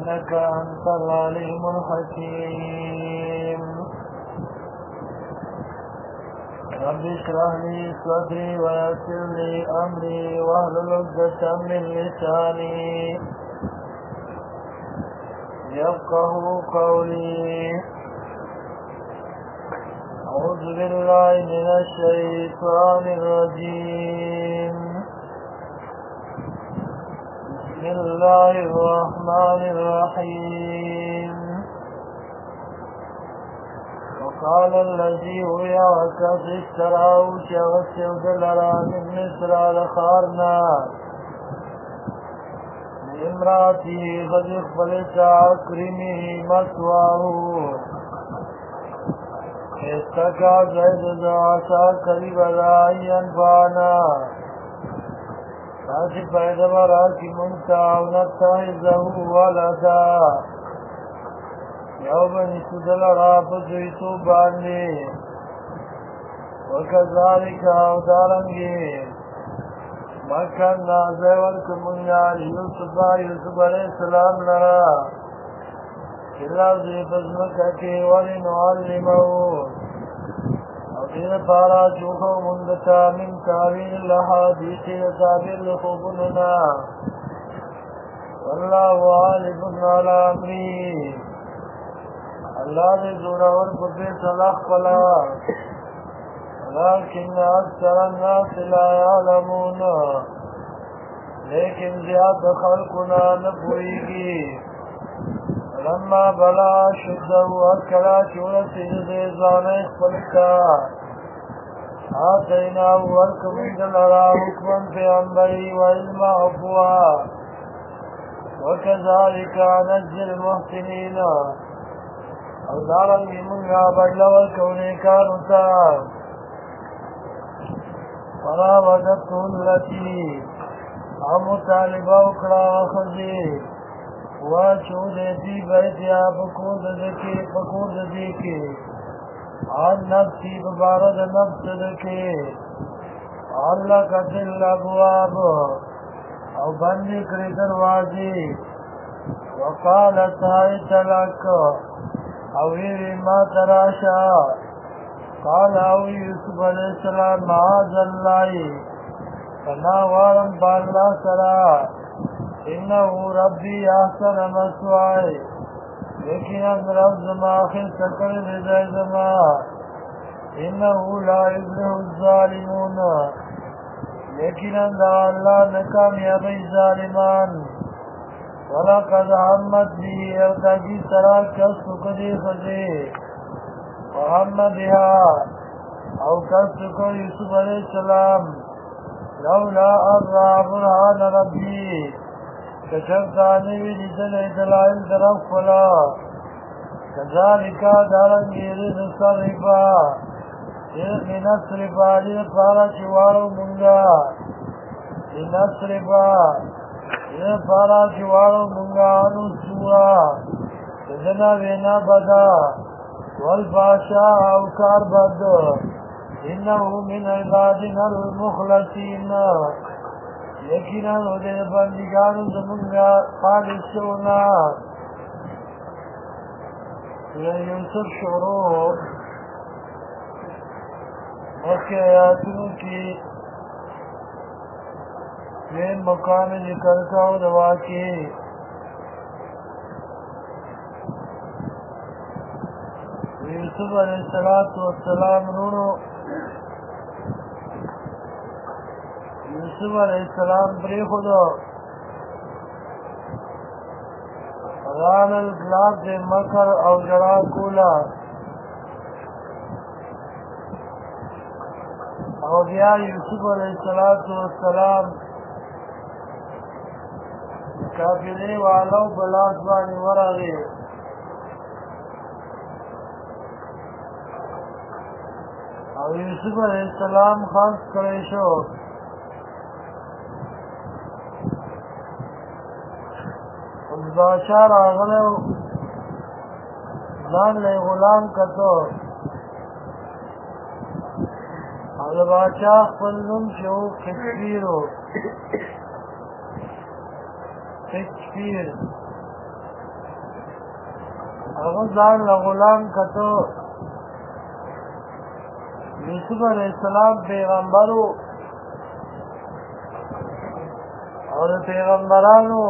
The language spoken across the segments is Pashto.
إنك أنت العليم الحكيم رب اشرح لي صدري ويسر لي أمري واحلل عقدة من لساني يفقهوا قولي أعوذ بالله من الشيطان الرجيم بسم الله الرحمن الرحيم وقال الذي هو يعكس اشتراه شغسر دلرا من مصر لخارنا لامرأته قد اخبلت أكرمه مثواه استقى زيد عسى قريب لا ينفعنا تاسي پیدا براکی منتا او نتحزه ولدا یو بنی سدل راب دویتو باندی وکذالک او دارنگی مکن نازه ورکمونگا یوسف علیہ السلام لرا اللہ زی بزمکا کی ولی نعلمو او دین پارا چوخو مندتا من تاویل الحادیث تعبیر لخوبننا واللہ غالب علی امری اللہ دے زورور پتے صلاح پلا لیکن اکثر الناس لا یعلمون لیکن زیاد خلقنا نبوئیگی لما بلا شده اکلا چورسی دیزان اخفلتا آتینا ورکمن دلرا حکمن پیغمبری و علم عفوا وکذالک نجزی المحسنین او دارنگی منگا بدلور کونیکانتا فراودته التي مطالبه اکڑا خزی واچو دیتی بیتیا پکور دکی آن نفسی ببارد نفس دکی اللہ کا دل ابواب او بندی کری دروازی وقالت هایت لک او ایوی ما تراشا قال او یوسف علیہ السلام معاذ اللہ فناوارم باللہ سرا انه ربی احسن مسوائی لیکن رب زما آخر سکر رضای زما انه لا یبلغ الظالمون لیکن دا اللہ نکامیابی ظالمان ولقد عمد به او تاکی سرا کس کدی خزی وحمد بها او کس کو یوسف علیہ السلام لولا ارى برهان ربی کشفتانوی لیدل دلائل درف فلا کذالکا دارنگی لنصرفا لنصرفا لنپارا چوارو منگا لنصرفا لنپارا چوارو منگا انو سوا کدنا وینا بدا والفاشا اوکار بد انہو من عبادنا المخلصین یقینا دے بندگانو زمونگا خالص شونا یوسف شروع مکہ آیاتونو کی یہ مقام ذکر کاؤ دوا کی یوسف علیہ السلام رونو یوسف علیہ السلام پری خدا ران الگلاب دے مکر او جرا کولا او بیا یوسف علیہ السلام کافرے والو بلاس بانی ورغی او یوسف علیہ السلام خاص کریشو بادشاہ راغلے ځان له غلام کتو او د بادشاہ خپل نوم چې و شکسپیر و هغه ځان له غلام کتو. یوسف علیہ السلام پیغمبرو او د پیغمبرانو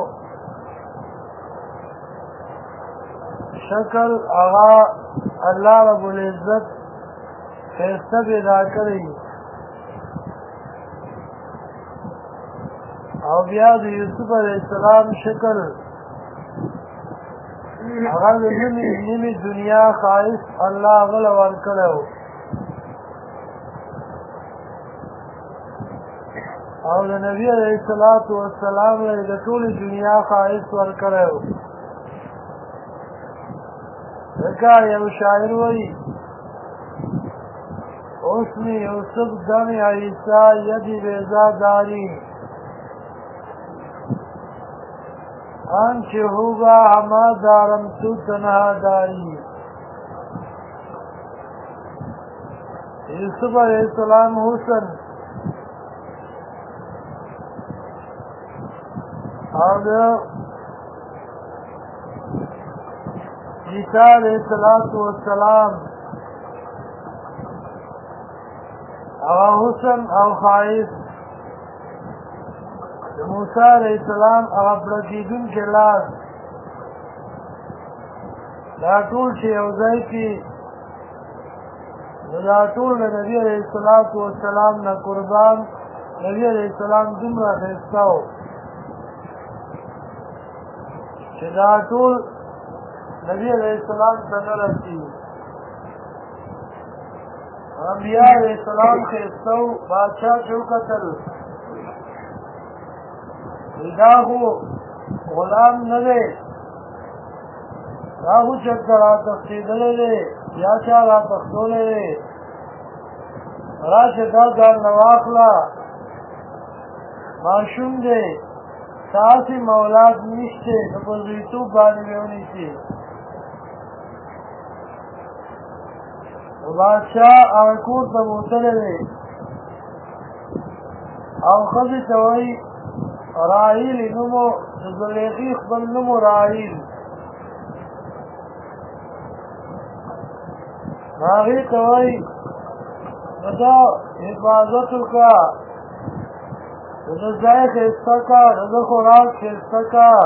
شکل هغه الله رب العزت ښایسته پیدا کړی او بیا د یوسف علیہ السلام شکل هغه د نیمې دنیا ښایست الله هغه له ورکړی و او د نبي علیه السلام له د ټولې دنیا ښایست ورکړی و. ځکه یو شاعر وایي حسن یوسف دم عیسی یدی بیضا داری آنچه ہوگا ہما دارم تو تنہا داری. یوسف علیہ السلام حسن اور عیسی علیہ السلام هغه حسن او ښایست د موسی علیہ السلام هغه پړکېدونکی لاس دا ټول چې یو ځای کې نو دا ټول د نبي علیہ السلام نه قربان نبي علیہ السلام دومره ښایسته و چې دا ټول نبی علیہ السلام ته نه رسېږي. انبیاء علیہ السلام ښایسته و بادشاه چې وکتل دا خو غلام نه دی دا خو چېرته راتښتېدلی دی یا چا راتښتولی دی راشه دا ځان نه واخله ماشوم دی تاسې مولاد نشته نو په زویتوب باندې مې ونیسي. بادشاه هغه کور ته بوتلی دی او ښځې ته وایي راحیل نومو د زلیخې خپل نومو راحیل هغې ته وایي د ده حفاظت وکړه د ده ځای ښایسته کړه د ده خوراک ښایسته کړه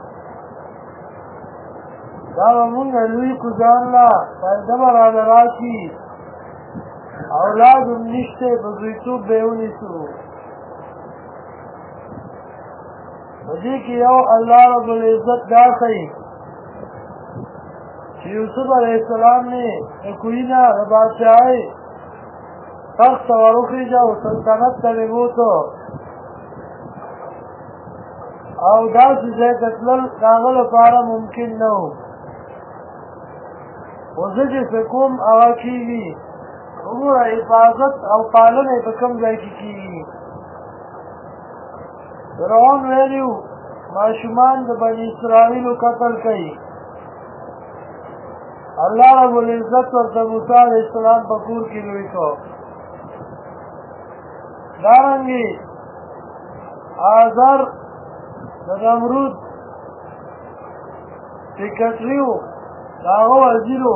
دا به مونږ لوی کړو ځان له فایده به راله راشي اولاد هم نشته په زویتوب به یې ونیسو. په دې کې یو الله رب العزت دا ښیي چې یوسف علیہ السلام نے د کوهي نه د بادشاهۍ تخت ته ور وخېږه او سلطنت ته یې بوتو او داسې ځای ته تلل د هغه لپاره ممکن نه و. خو زه چې څه کوم هغه کېږي وګوره حفاظت او پالنه یې په کوم ځای کې کېږي. فرعون ویلي وو ماشومان د بني اسرائیلو قتل کوي الله رب العزت ورته موسی علیہ السلام په کور کې لوی کړو. دارنګې آزر د نمرود سیکرټري و د هغه وزیر و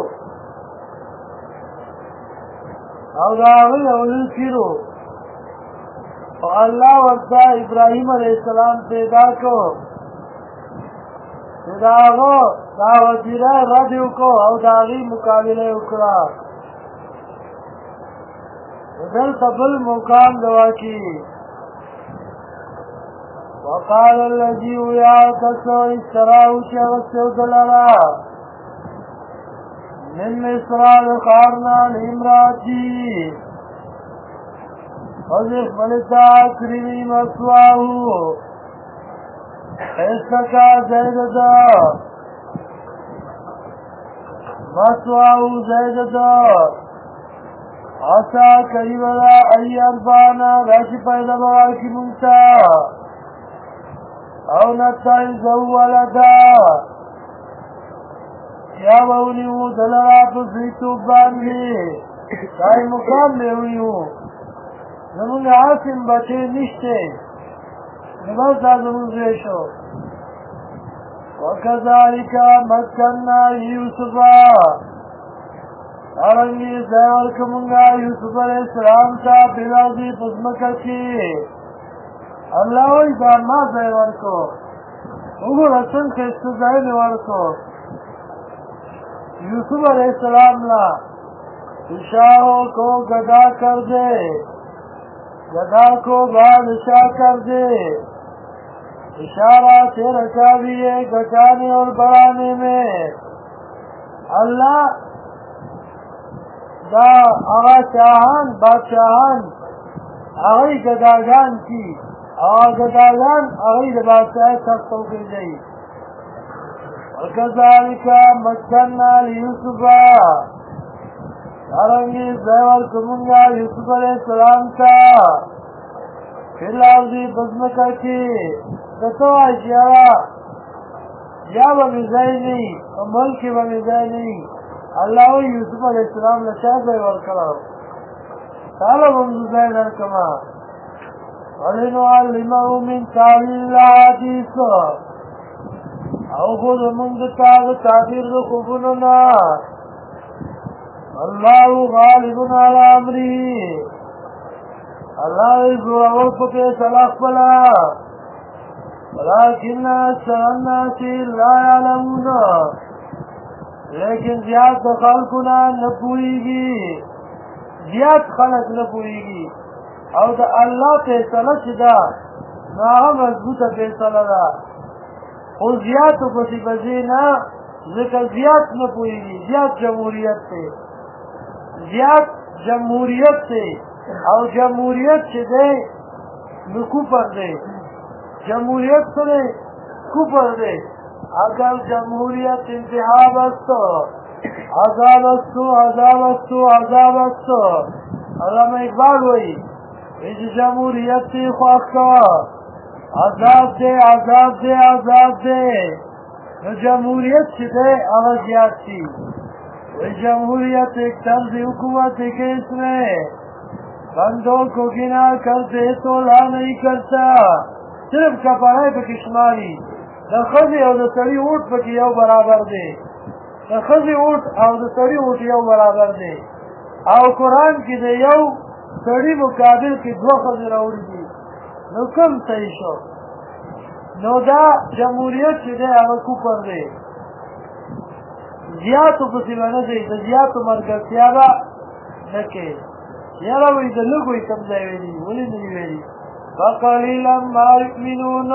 او د هغه یو لوی پیر و او الله ورته ابراهیم علیہ السلام پیدا کړو چې د هغه دا وزیره رد یې وکړو او د هغې مقابله یې وکړه. دلته بل مقام د واقع وقال الذي ويا کسو اشتراه چې اغوستی و ده لره من مصر د ښارنا لامرأتي ښځې خپلې ته کرمي مثواهو ښایسته کړه ځای د ده مثواهو ځای د ده عسا قریبه ده ان یرفعنا دا چې پیدا به ورکړي مونږ ته او نتخذه ولدا یا به ونیو ده لره په زویتوب باندې دا یې مقام به یې ونیو زمونږ عاصم بچی نشته نو بس دا زمونږ زوی شو. وكذلك مكنا يوسف ارنگی زیور کمونگا یوسف علیہ السلام تا بلازی پزمکا کی اللہ وی دان ما زیور کو اگو رسن خیست زین ورکو یوسف علیہ السلام لا شاہوں کو گدا کر دے گدا کو بادشاہ کر دے اشارہ سے رکھا بھی ہے گٹانے اور بڑھانے میں اللہ دا آغا شاہان بادشاہان آغای گداگان کی آغا گداگان آغای دا بادشاہ تختو کی جئی وکذالک مکننا لیوسفا دارنگی زیور کمونگا یوسف علیہ السلام تا پھر لازی بزمکا کی دتو آشیارا یا بمیزائی نہیں ملکی بمیزائی نہیں اللہ یوسف علیہ السلام لشاہ زیور کرو تعالی بمزائی نرکما وَلِنُعَلِّمَهُ مِنْ تَعْوِيلِ الْأَحَادِيثِ او خود منگتا تعبیر دو خوبننا اللہ غالب علی امری اللہ زورور پتے صلاح پلا ولیکن اکثر الناس لا یعلمون لیکن زیاد خلقنا نپوئیگی زیاد خلق نپوئیگی او دا اللہ فیصلہ چدا ناغا مضبوط فیصلہ دا او زیاد پسی بزینا ذکر زیاد نپوئیگی زیاد جمہوریت سے زیاد جمہوریت سے او جمہوریت سے دے نکو پر دے جمہوریت سے کوپر دے اگر جمہوریت انتحاب استو عذاب استو عذاب استو عذاب استو علامہ اقبال ہوئی اس جمہوریت سے خواہ کا عذاب دے عذاب دے عذاب دے جمہوریت سے دے آغازیات تھی جمہوریت ایک طرز حکومت کے اس میں بندوں کو گنا کرتے تو لا نہیں کرتا صرف کپڑے پہ کشماری دا خزی او دا سری اوٹ پہ یو برابر دے دا خزی اوٹ او دا سری اوٹ یو برابر دے او قرآن کی دے یو سری مقابل کی دو خزی روڑی دی نو کم صحیح شو نو دا جمہوریت چی دے اگر کوپر دے زیادو پسیبانه دی دا زیادو مرکزیابا نکے یارا وی دا لگوی کم دائی ویدی ولی نی ویدی فقلیلا ما یؤمنون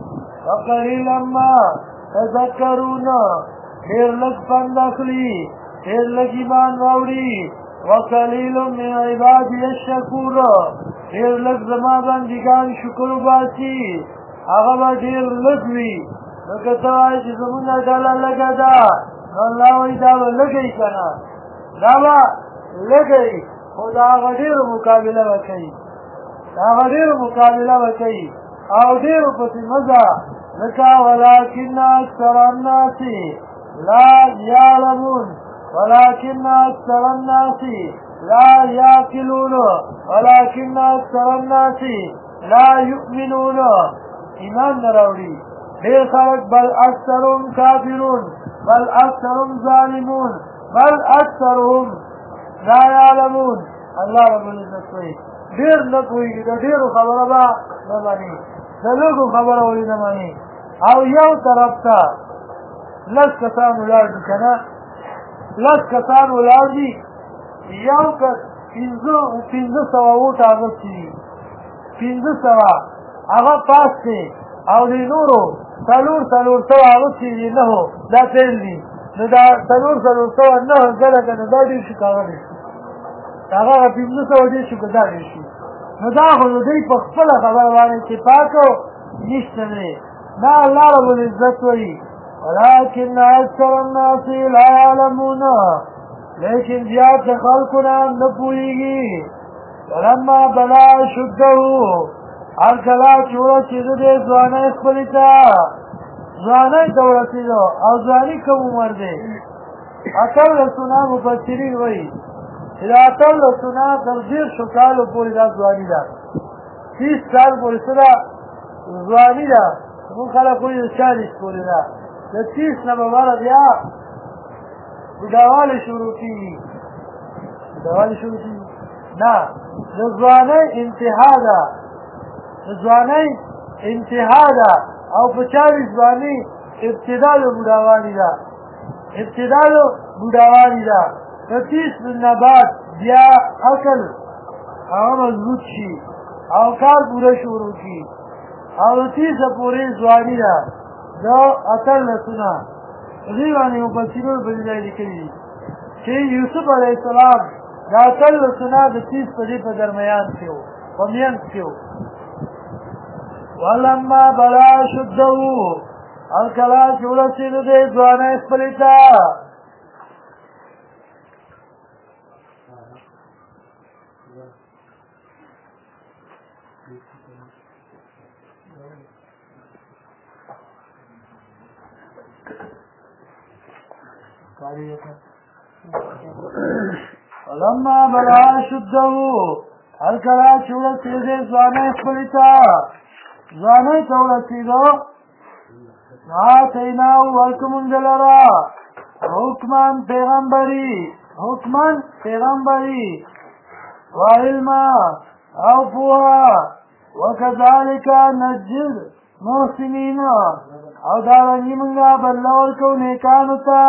فقلیلا ما تذکرون دیر لگ پند اخلی دیر لگ ایمان واوری وقلیل من عبادی الشکور دیر لگ زمان بندگان شکر باسی اغبا دیر لگوی نکتوائی چی زمون ڈالا لگا دا اللہ وی داو لگئی کنا داو لگئی خود آغا دیر مقابلہ بکئی آغا دیر مقابلہ بکئی او دیر پسی مزا لکا ولیکن اکثر الناس لا یعلمون ولكن أكثر الناس لا يأكلون ولكن أكثر الناس لا يؤمنون ایمان نراوڑی دیر خلق بل اکثرهم کافرون بل اکثرهم ظالمون بل اکثرهم لا يعلمون اللہ رب العزت کوئی دیر نکوئی دا دیر خبر با نمانی دا لوگو خبر ولی نمانی او یو طرف تا لس کسان اولاد کنا لس کسان اولاد دی یو کس پینزو سوا اوٹ آغت چی پینزو سوا آغا پاس تے او دی نورو سلور سوا آغت چی دی نهو دا تیل دی نو دا سلور سوا نهو گلکا نو دا دیر شو کاغا دیر شو آغا پینزو سوا دیر شو کدا دیر شو نو دا خودو دی پخفل خبر وانی چی پاکو نشت نے نا اللہ رب العزت وی ولكن اکثر الناس لا يعلمون لیکن زیاد خلقنا نپوئیگی ولما بلا شدہو ہر کلا چورا چیز دے زوانا اخبرتا زوانا دورتی دو او زوانی کم عمر دے اتل رسونا مفسرین وی اذا اتل رسونا تردیر شکالو پوری دا زوانی دا 30 سال پوری صدا زوانی دا من خلق پوری دا 40 پوری دا د 30 نه به وره بیا بوډاوالی شروع کېږي نه د ځوانۍ انتها ده او په چاوي ځواني ابتدا د بوډاوالي ده د 30 نه بعد بیا عقل هغه مضبوط شي او کار پوره شروع کړي او د 30 پورې ځواني ده د 18 دې باندې مفسرین په دې لیکلي دي چې یوسف علیه السلام د 18 د 30 په درمیان کې و په میانځ کې و ولما بلغ اشده هرکله چې ورسېد د ځوانۍ خپلې ته ولما بلغ اشده هرکله چې ورسېد د ځوانۍ خپلې ته ځوانۍ ته ورسېدو آتیناه ورکمون دلرا حکمان پیغمبری و علما او پوها وکذالک نجد محسنین او دارنگی منگا بلور کو نیکانو تا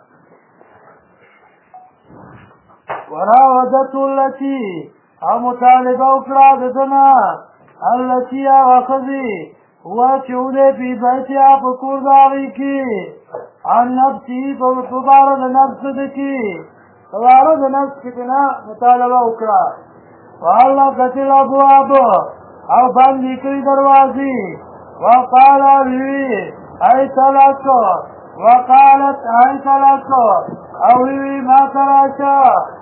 وراودتو اللتی او مطالبه اکڑا ددنا اللتی آغخذی هو چوده پی بیتیا پکور داغی کی ان نفسی پبارد نفس دکی پبارد نفس کتنا مطالبه اکڑا والله قتل ابواب او بندی کری دروازی وقالا وی ای تلکو وقالت ای تلکو او وی ما تراشا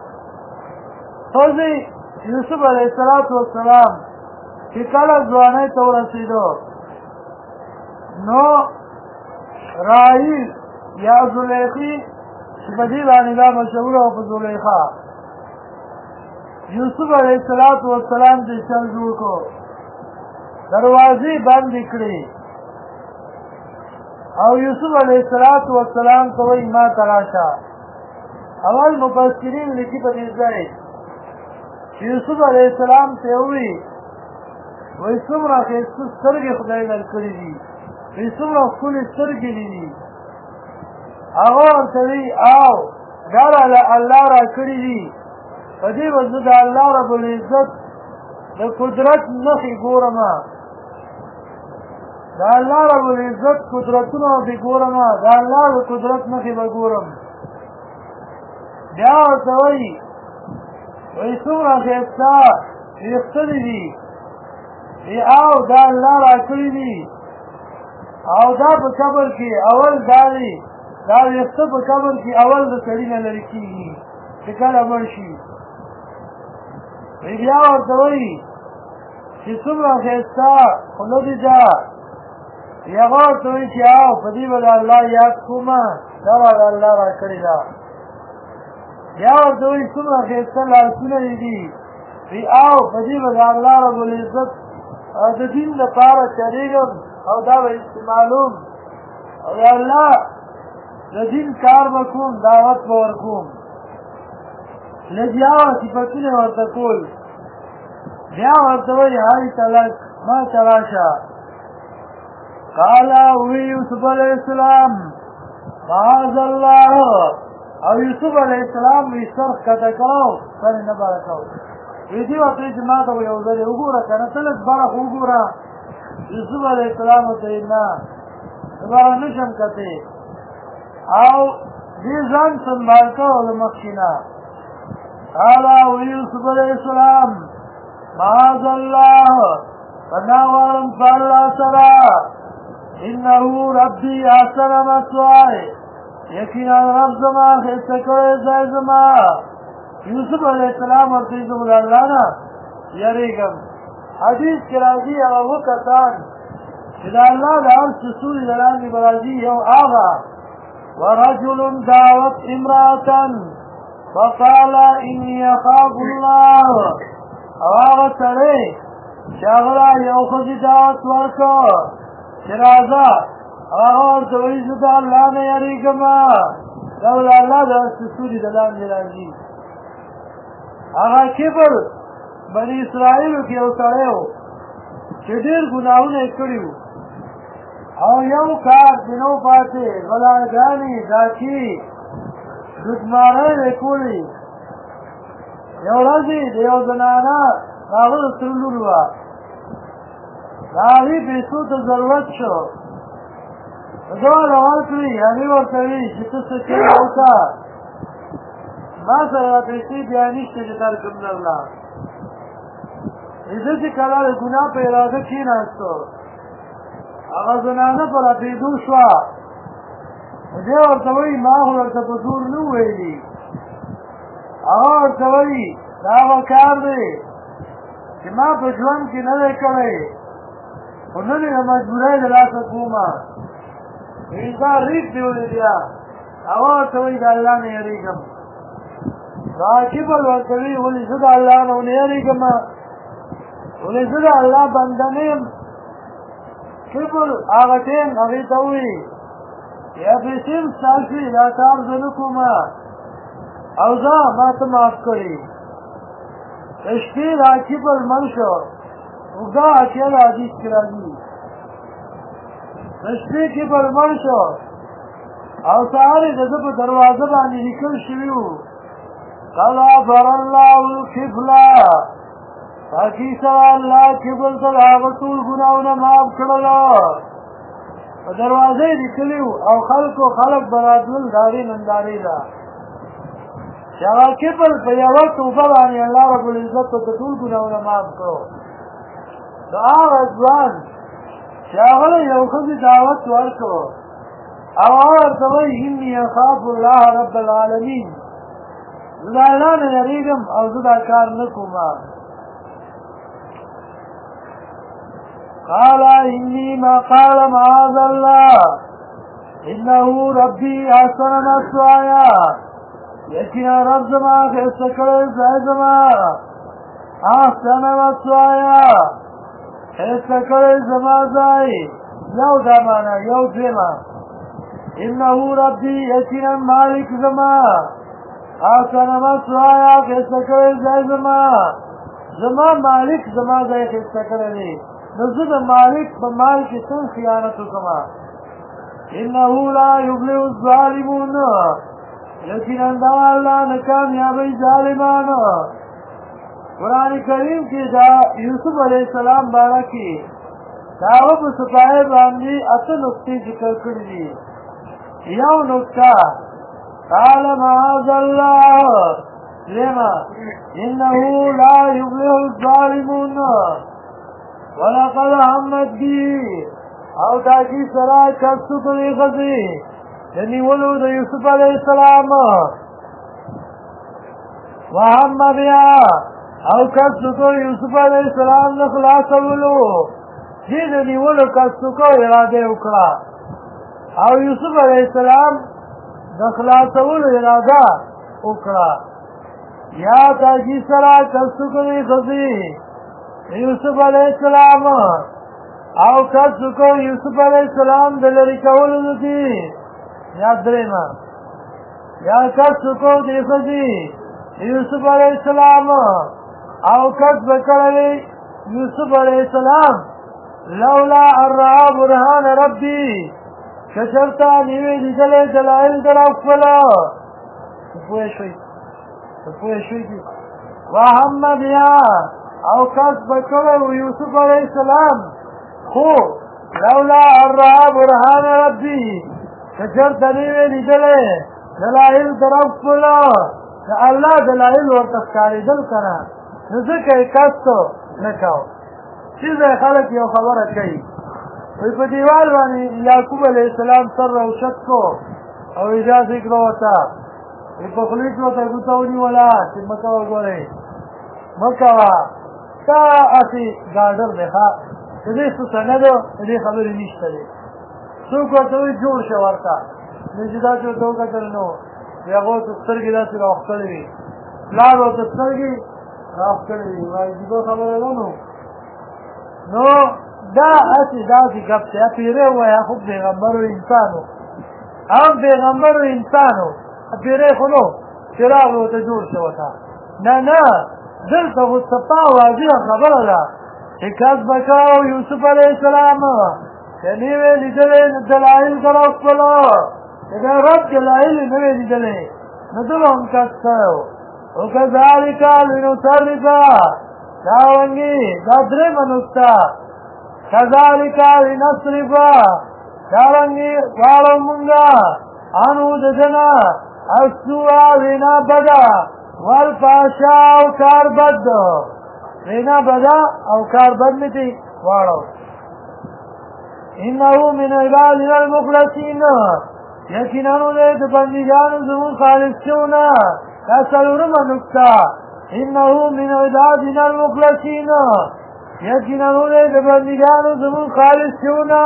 توزی یوسف علیہ السلام چې کله ځوانۍ ته ورسېدو نو رایل یا زلیخی چې په دې باندې دا مشهوره وه په زلیخا یوسف علیه السلام چې چل جوړ کړو دروازې بندې کړې او یوسف علیه السلام ته وایي ما ته راشه اول مفسرین لیکي په دې ځای چې یوسف علیه السلام ته وایي وایي څومره ښایسته سترګې خدای درکړي دي وایي څومره ښکلې سترګې دي هغه ورته وایي او دا راله الله راکړي دي په دې به زه د الله رب العزت د قدرت نښې ګورم د الله رب العزت قدرتونه به ګورم د الله د قدرت نښې به ګورم بیا ورته وایي څومره ښایسته ویښته دي او دا الله راکړي دي او دا په قبر کې اول دا دی دا ویښته په قبر کې اول د سړي نه لرې کېږي چې کله مړ شي بیا ورته وایي چې څومره ښایسته خوله دې ده هغه ورته وایي چې او په دې به د الله یاد کومه دا به د الله راکړې ده بیا ورته وایي څومره ښایسته لاسونه دې دي او په دې به د الله رب العزت د دین لپاره چارېږم او دا به استعمالوم او د الله د دین کار به کوم دعوت به ورکوم لږ صفتونه ورته کول بیا ورته وایي هاي تلک ما ته راشه قال وی یوسف علیه السلام معاذ الله او یوسف علیه السلام وی سر ښکته کړو سر یې نه بره کړو وی دې ورته چې ما ته یو ځل وګوره که نه ته لږ بره خو وګوره یوسف علیه السلام ورته ویل نه زه بره نه شم کتې او دې ځان سنبال کړو له مخکې نه قال یوسف علیه السلام معاذ الله پناه غواړم په الله سره انه ربي احسن مثواي یقینا رب زما ښایسته کړی ځای زما یوسف علیه السلام ورته ویل زه به د الله نه یېرېږم حدیث کې راځي هغه اووه کسان چې د الله د هر څه سوري د لاندې به راځي یو هغه ورجل دعوت امرأة فقال اني اخاف الله او هغه سړی چې هغه یو ښځې دعوت ورکړ چې راځه هغه ورته وایي زه د الله نه یېرېږم دا د الله د ستوري د لاندې راځي. هغه کبر بني اسرائیلو کې یو سړی و چې ډېر ګناهونه یې کړي وو او یو کار چې نه و پاتې غلاګانې ډاکې ګوتمارۍ یې کولې. یو ورځ د یو زنانه د هغه د سره لور وه د هغې پیسو ته ضرورت شو دواړه ورکړي. هغې ورته وي چې ته څه کوې وکړه ما سره پیسې بیا نشته چې درکړم درله. ده چې کله د ګناه په اراده کېناستو هغه زنانه په راپېدو شوه. دی ورته وایي ما خو ورته په زور نه وویلي. هغه ورته وایي دا هغه کار دی چې ما په ژوند کې نه دی کړی خو نن یې د مجبورۍ د لاسه کومه. دا ریک دی ولې بیا هغه ورته وایي د الله نه یېرېږم. دا کبر ورته وایي ولې زه د الله نه ونه یېرېږم ولې زه د الله بنده نه یم. کبر هغه ټیم هغې ته وایي یا پیسې م ستاسې دا کار زه نه کوم او زه ما ته معاف کړي. د شپې دا کبر مړ شو. اوږده حاشیه د حدیث کې راځي د شپې کبر مړ شو او سهار یې د ده په دروازه باندې لیکل شوي وو قد غفر الله الکفله پاکي سره الله کبر ته د هغه ټول ګناهونه معاف کړلو. په دروازه یې لیکلي وو او خلک به راتلل د هغې نندارې ته چې هغه کبر په یوه توبه باندې الله ربالعزت ته د ټول ګناهونه معاف کړو. د هغه ځوان چې هغه له یو ښځې دعوت ورکړو او هغه ورته وایي اني اخاف الله رب العالمین زه د الله نه یېرېږم او زه دا کار نه کوم. قال إني ما قال معاذ الله إنه ربي أحسن مثواي یقینا رب زما ښایسته کړی ځای زما احسن مثواي ښایسته کړی زما ځای. یو دا معنا یو دویمه إنه ربي یقینا مالک زما احسن مثواي ښایسته کړی ځای زما مالک زما ځای ښایسته کړی دی نو زه د مالک په مال کې څنګه خیانت وکړم. انه لا یفلح الظالمون یقینا دا الله نه کامیابوي ظالمان. قرآن کریم کې دا یوسف علیه السلام باره کې د هغه په صفایي باندې اته نقطې ذکر کړي دي. یو نقطه قال معاذ الله لما انه لا یفلح الظالمون ولقد همت بي او تاکی سرا کستو کلی غزی نیولو د یوسف علیہ السلام وهم بیا او کستو کو یوسف علیہ السلام نه خلاصولو دې د نیولو کستو کو اراده وکړه او یوسف علیہ السلام د خلاصولو اراده وکړه. یا تاکی سرا کستو کلی غزی یوسف علیہ السلام او کسو کو یوسف علیہ السلام د لرې کولو دي. یا درېمه یا کسو کو دې ښځې یوسف علیہ السلام او کس به کړی یوسف علیہ السلام لولا ان رأى برهان ربي که چېرته نیوې لیدلی دلایل د رب خپله. پوه شوي وهم بیا او کس بکړی یوسف علیہ السلام خو لولا ان رأى برهان ربي که چېرته نیوې لیدلی دلایل د رب خپله د الله دلایل ورته ښکارېدل که نه نو ځکه یې کسو نه کو. چې ځای خلک یو خبره کوي وایي په دیوال باندې یعقوب علیه السلام سر روشت کو او اجازه یې کړه ورته وایي په خولې کې ورته ګوته ونیوله چې مه کوه ګورئ مه کوه دا هسې ګاډر دی ښه د دې څه څه نه ده د دې خبرې نشته دی. څوک ورته وایي جوړ شه ورته نو چې دا چې ورته وکتل نو هغه ورته سترګې داسې راوښکلې وي پلار ورته سترګې راوښکلې وي وایي جدا خبره ده نو دا اسی داسی گپ تی پیره ویا خوب پیغمبر و انسانو هم پیغمبر و انسانو پیره خونو چراغ و تجور شوتا نه دلتا مصطفا واضح خبر دا چه کس بکاو یوسف علیہ السلام کنیوے لیدلے دلائل کراو کلو اگر رب دلائل نوے لیدلے ندلو ہم کستاو وکذالکا لنصرفا داونگی دادر منستا کذالکا لنصرفا داونگی وارو منگا عنو دجنا السوء وینا بدا والفاشا او کار بد وینا بدا او کار بد میتی وارو انہو من عبادنا المخلصین یقینانو دے بندگانو زمون خالص چونا سلورم نکتا انہو من عبادنا المخلصین یقینانو دے بندگانو زمون خالص چونا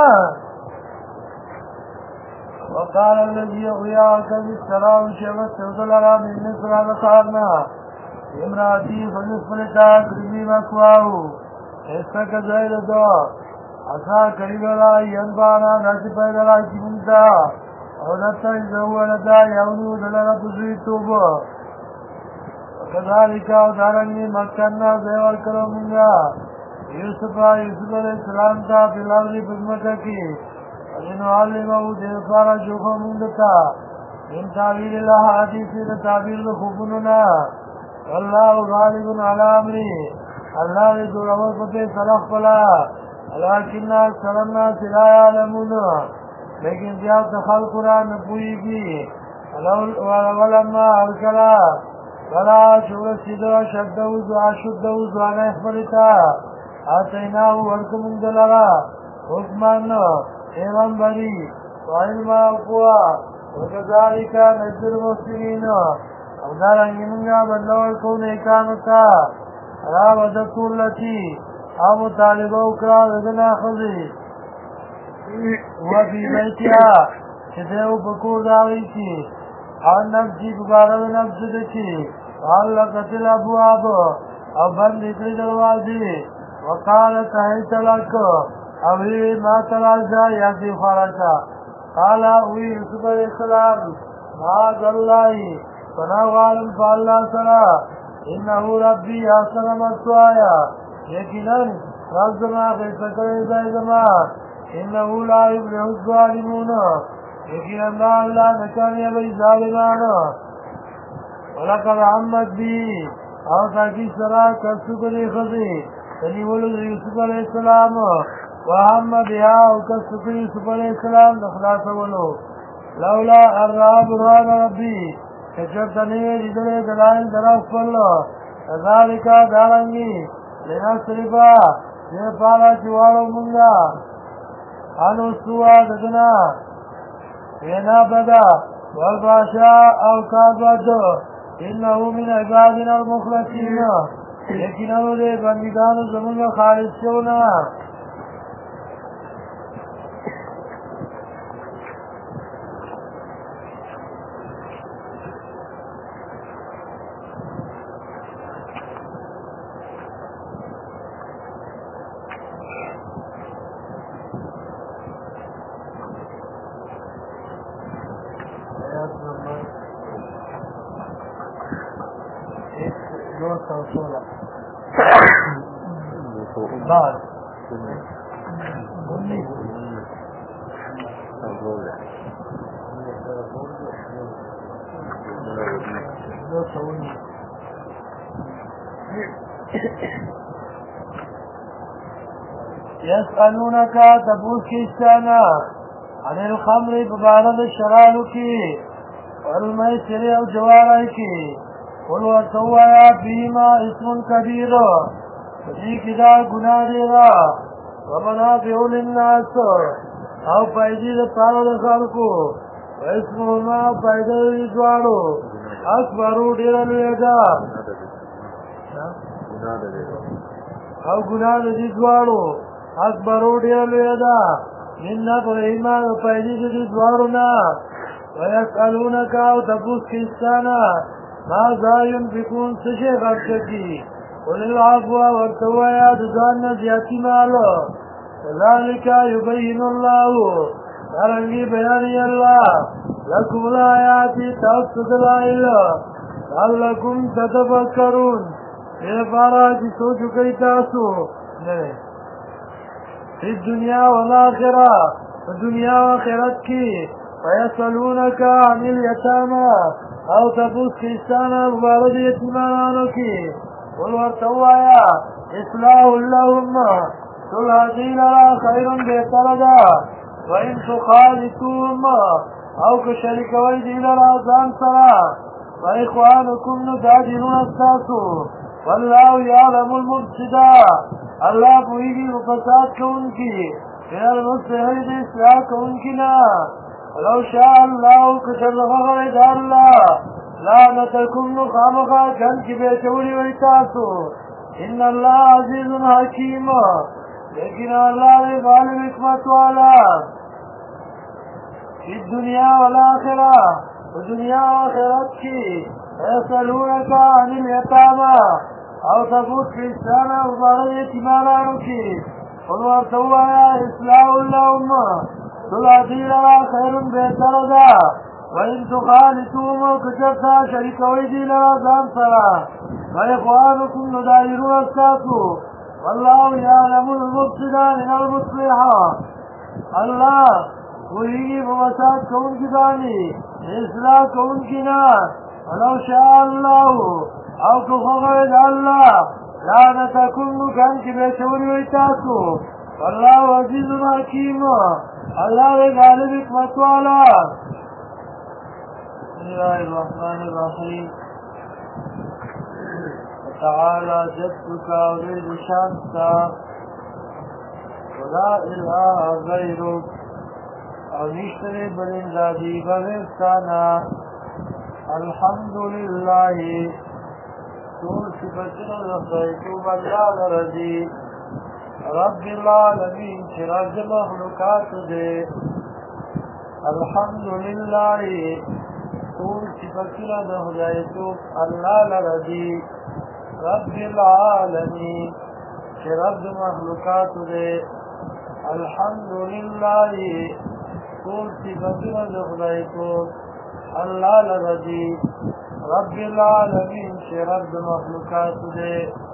وقال الذي يغياك بالسلام شمس وظللا من مصر نصارنا امرأتي فنصف لتاك رجي مكواهو استك زيد دو اصا قريبا ينبانا ناس پیدلا جمتا ونتا زولتا يونو دلنا تزويتوب وكذلك ودارنگي مكنا زيوال کرو منگا يوسف علیہ السلام تا في الارض بزمکا کی وَإِنُّ عَلِّمَهُ دِرْفَارَ شُوخَ مُنْدَكَا مِنْ تَعْبِيرِ اللَّهَ حَدِيثِ تَعْبِيرِ لَخُبُنُنَا وَاللَّهُ غَالِبٌ عَلَى أَمْرِهِ اللہ ذو العمر فتح صلح فلا وَلَكِنَّ أَكْثَرَ النَّاسِ لَا يَعْلَمُونَ لیکن زیادہ خلق را نپوئی کی ولما ارکلا ولا شورسید شدو زوان اخبرتا آتیناو ورکم اندلرا حکمان پیغمبری وعلم اقوا وكذلك نجزي المحسنين او دارنگی منگا بندور کو نیکانتا را وزدتو اللتی او مطالبه اکرا ددنا خضی وفي بیتیا چدیو بکور داوی کی اور نفسی ببارد نفس دکی وعلقت الابواب او بند اکری دروازی وقالت حیت لک اوی ما تلاشا یادی خارشا قالا اوی یوسف علیہ السلام معاذ اللہ فناو عالم فاللہ سرا انہو ربی حسن مسوایا یقینا رب زمان غیسکر ازائی زمان انہو لا یبلغ الظالمون یقینا اللہ نکانی ابی ظالمان ولقد عمد بی او تاکی سرا کسکری خضی تنیولو یوسف علیہ السلام وهم بها وكسف يوسف عليه السلام نخلاص ولو لولا الراب برهان ربي كجبتني جدل دلائل درف الله كذلك دارنگي لنصرفا جنفالا جوارو منگا عنو سوا ددنا وینا بدا والباشا او کاغدو انه من عبادنا المخلصين لیکنو دے بندگانو زمانگا خالص شونا بعد يسألونك تبوس كيستانا عن الخمر ببارد الشرالك والميسر او جوارك قل وتوایا فيما اسم كبير فدی کدا گناہ دیرا ومنافع للناس او فائدی دا پارو دا خالقو واسمهما فائدہ دی دوارو اکبرو دیر لویدا او گناہ دی دوارو اکبرو دیر لویدا من نفع ایمان او فائدی دی دوارو نا ویسألونک او تفوس کستانا ماذا ينفقون سشي خرچکی قل العفو ورتوایا دزان زیاتی مالو كذلك يبين الله دارنگی بیانی اللہ لکم الآیات تاسو دلائل لعلکم تتفکرون میرے پارا کی سوچو کئی تاسو فی الدنیا والآخرہ دنیا و آخرت کی ویسألونک عن الیتاما او تپوس کشتانا مبارد یتیمانانو کی قل ورطوایا اصلاح اللہم صلح دیل را خیر بہتر دا وَإِن تُخَالِطُوهُمْ أَوْ كَشَرِكَ وَيْدِيلَ رَازَانْ سَرَا وَإِخْوَانُكُمْ نُدَاجِلُونَ السَّاسُ وَاللَّهُ يَعْلَمُ الْمُفْسِدَ اللہ پوئیگی مفساد کو ان کی من المصلحین اصلاح کو ان کی نا ولو شاء اللہ کشر غرد اللہ لعنتکم نخامخا جن کی بیچولی ویتاسو ان اللہ عزیز حکیم لیکن اللہ نے غالب حکمت والا فی الدنیا والآخرہ دنیا و آخرت کی یسألونک عن الیتاما او تبوت کشتانا مبارد یتیمانانو کی قل ورطوایا اصلاح اللہم صلح دیل را خیر بہتر دا وَإِن تُخَالِطُوهُمْ کچرتا شریک ویدیل را زان سرا وَإِخْوَانُكُمْ نُدَاجِلُونَ السَّاسُ واللہ یعلم المفسد من المصلح اللہ وہی مفساد کون کی بانی اصلاح کون کی نا ولو شاء اللہ او کفغد اللہ لعنتکم کن کی بیچوری ویتاسو واللہ عزیز حکیم اللہ غالب حکمت والا بسم اللہ الرحمن الرحیم تعالى جدك أريد شانك ولا إله غيرك أو نشتري بالإنزادي بغيرتنا الحمد لله طول صفتنا لخيتو بلال رضي رب العالمين شرج مخلوقات دي الحمد لله طول صفتنا لخيتو بلال رضي رب العالمین کہ رب مخلوقات دے الحمد للہ طول صفتنا لخدائی کو اللہ لرضی رب العالمین کہ رب مخلوقات دے